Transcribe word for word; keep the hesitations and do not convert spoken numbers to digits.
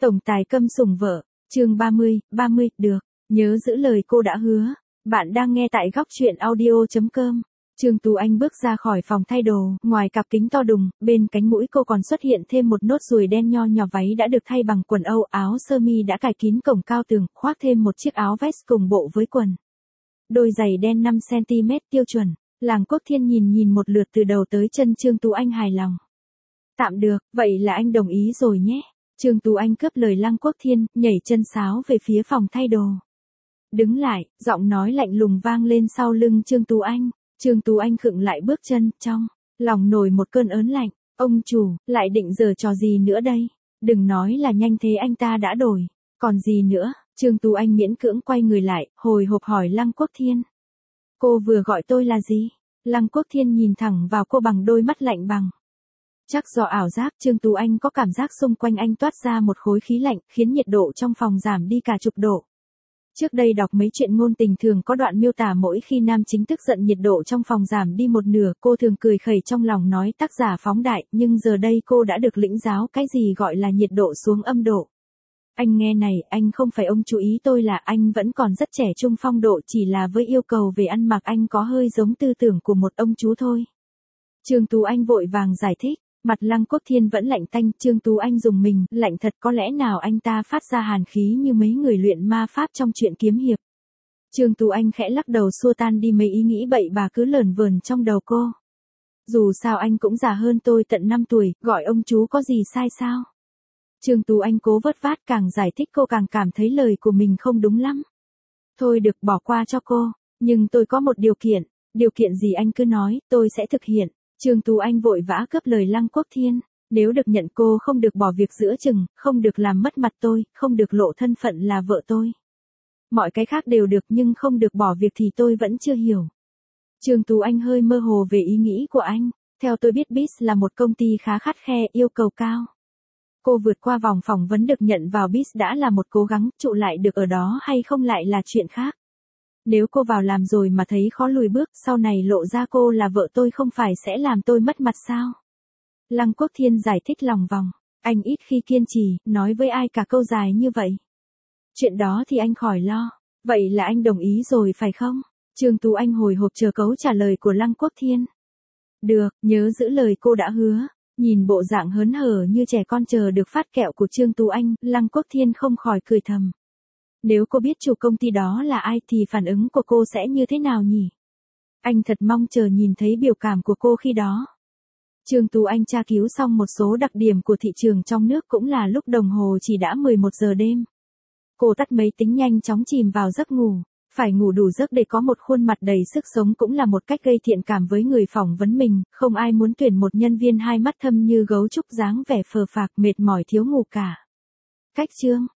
Tổng tài câm sủng vợ, chương ba mươi, ba mươi, được, nhớ giữ lời cô đã hứa. Bạn đang nghe tại góc truyện audio chấm com. Trương Tú Anh bước ra khỏi phòng thay đồ, ngoài cặp kính to đùng, bên cánh mũi cô còn xuất hiện thêm một nốt ruồi đen nho nhỏ. Váy đã được thay bằng quần âu, áo sơ mi đã cài kín cổng cao tường, khoác thêm một chiếc áo vest cùng bộ với quần. Đôi giày đen năm xăng ti mét tiêu chuẩn. Làng Quốc Thiên nhìn nhìn một lượt từ đầu tới chân Trương Tú Anh hài lòng. Tạm được, vậy là anh đồng ý rồi nhé. Trương Tú Anh cướp lời Lăng Quốc Thiên, nhảy chân sáo về phía phòng thay đồ. Đứng lại, giọng nói lạnh lùng vang lên sau lưng Trương Tú Anh. Trương Tú Anh khựng lại bước chân, trong lòng nổi một cơn ớn lạnh. Ông chủ, lại định giở trò gì nữa đây? Đừng nói là nhanh thế anh ta đã đổi. Còn gì nữa? Trương Tú Anh miễn cưỡng quay người lại, hồi hộp hỏi Lăng Quốc Thiên. Cô vừa gọi tôi là gì? Lăng Quốc Thiên nhìn thẳng vào cô bằng đôi mắt lạnh bằng. Chắc do ảo giác, Trương Tú Anh có cảm giác xung quanh anh toát ra một khối khí lạnh, khiến nhiệt độ trong phòng giảm đi cả chục độ. Trước đây đọc mấy chuyện ngôn tình thường có đoạn miêu tả mỗi khi nam chính tức giận nhiệt độ trong phòng giảm đi một nửa, cô thường cười khẩy trong lòng nói tác giả phóng đại, nhưng giờ đây cô đã được lĩnh giáo cái gì gọi là nhiệt độ xuống âm độ. Anh nghe này, anh không phải ông chú ý tôi là anh vẫn còn rất trẻ trung phong độ, chỉ là với yêu cầu về ăn mặc anh có hơi giống tư tưởng của một ông chú thôi. Trương Tú Anh vội vàng giải thích, mặt Lăng Quốc Thiên vẫn lạnh tanh. Trương Tú Anh dùng mình, lạnh thật, có lẽ nào anh ta phát ra hàn khí như mấy người luyện ma pháp trong truyện kiếm hiệp. Trương Tú Anh khẽ lắc đầu xua tan đi mấy ý nghĩ bậy bạ cứ lởn vởn trong đầu cô. Dù sao anh cũng già hơn tôi tận năm tuổi, gọi ông chú có gì sai sao? Trương Tú Anh cố vớt vát, càng giải thích cô càng cảm thấy lời của mình không đúng lắm. Thôi được, bỏ qua cho cô, nhưng tôi có một điều kiện. Điều kiện gì anh cứ nói, tôi sẽ thực hiện. Trương Tú Anh vội vã cướp lời Lăng Quốc Thiên. Nếu được nhận cô không được bỏ việc giữa chừng, không được làm mất mặt tôi, không được lộ thân phận là vợ tôi. Mọi cái khác đều được nhưng không được bỏ việc thì tôi vẫn chưa hiểu. Trương Tú Anh hơi mơ hồ về ý nghĩ của anh. Theo tôi biết bê i ét là một công ty khá khắt khe, yêu cầu cao. Cô vượt qua vòng phỏng vấn được nhận vào bê i ét đã là một cố gắng, trụ lại được ở đó hay không lại là chuyện khác. Nếu cô vào làm rồi mà thấy khó lùi bước, sau này lộ ra cô là vợ tôi không phải sẽ làm tôi mất mặt sao? Lăng Quốc Thiên giải thích lòng vòng. Anh ít khi kiên trì, nói với ai cả câu dài như vậy. Chuyện đó thì anh khỏi lo. Vậy là anh đồng ý rồi phải không? Trương Tú Anh hồi hộp chờ câu trả lời của Lăng Quốc Thiên. Được, nhớ giữ lời cô đã hứa. Nhìn bộ dạng hớn hở như trẻ con chờ được phát kẹo của Trương Tú Anh, Lăng Quốc Thiên không khỏi cười thầm. Nếu cô biết chủ công ty đó là ai thì phản ứng của cô sẽ như thế nào nhỉ? Anh thật mong chờ nhìn thấy biểu cảm của cô khi đó. Trương Tú Anh tra cứu xong một số đặc điểm của thị trường trong nước cũng là lúc đồng hồ chỉ đã mười một giờ đêm. Cô tắt máy tính nhanh chóng chìm vào giấc ngủ. Phải ngủ đủ giấc để có một khuôn mặt đầy sức sống cũng là một cách gây thiện cảm với người phỏng vấn mình. Không ai muốn tuyển một nhân viên hai mắt thâm như gấu trúc dáng vẻ phờ phạc mệt mỏi thiếu ngủ cả. Cách chương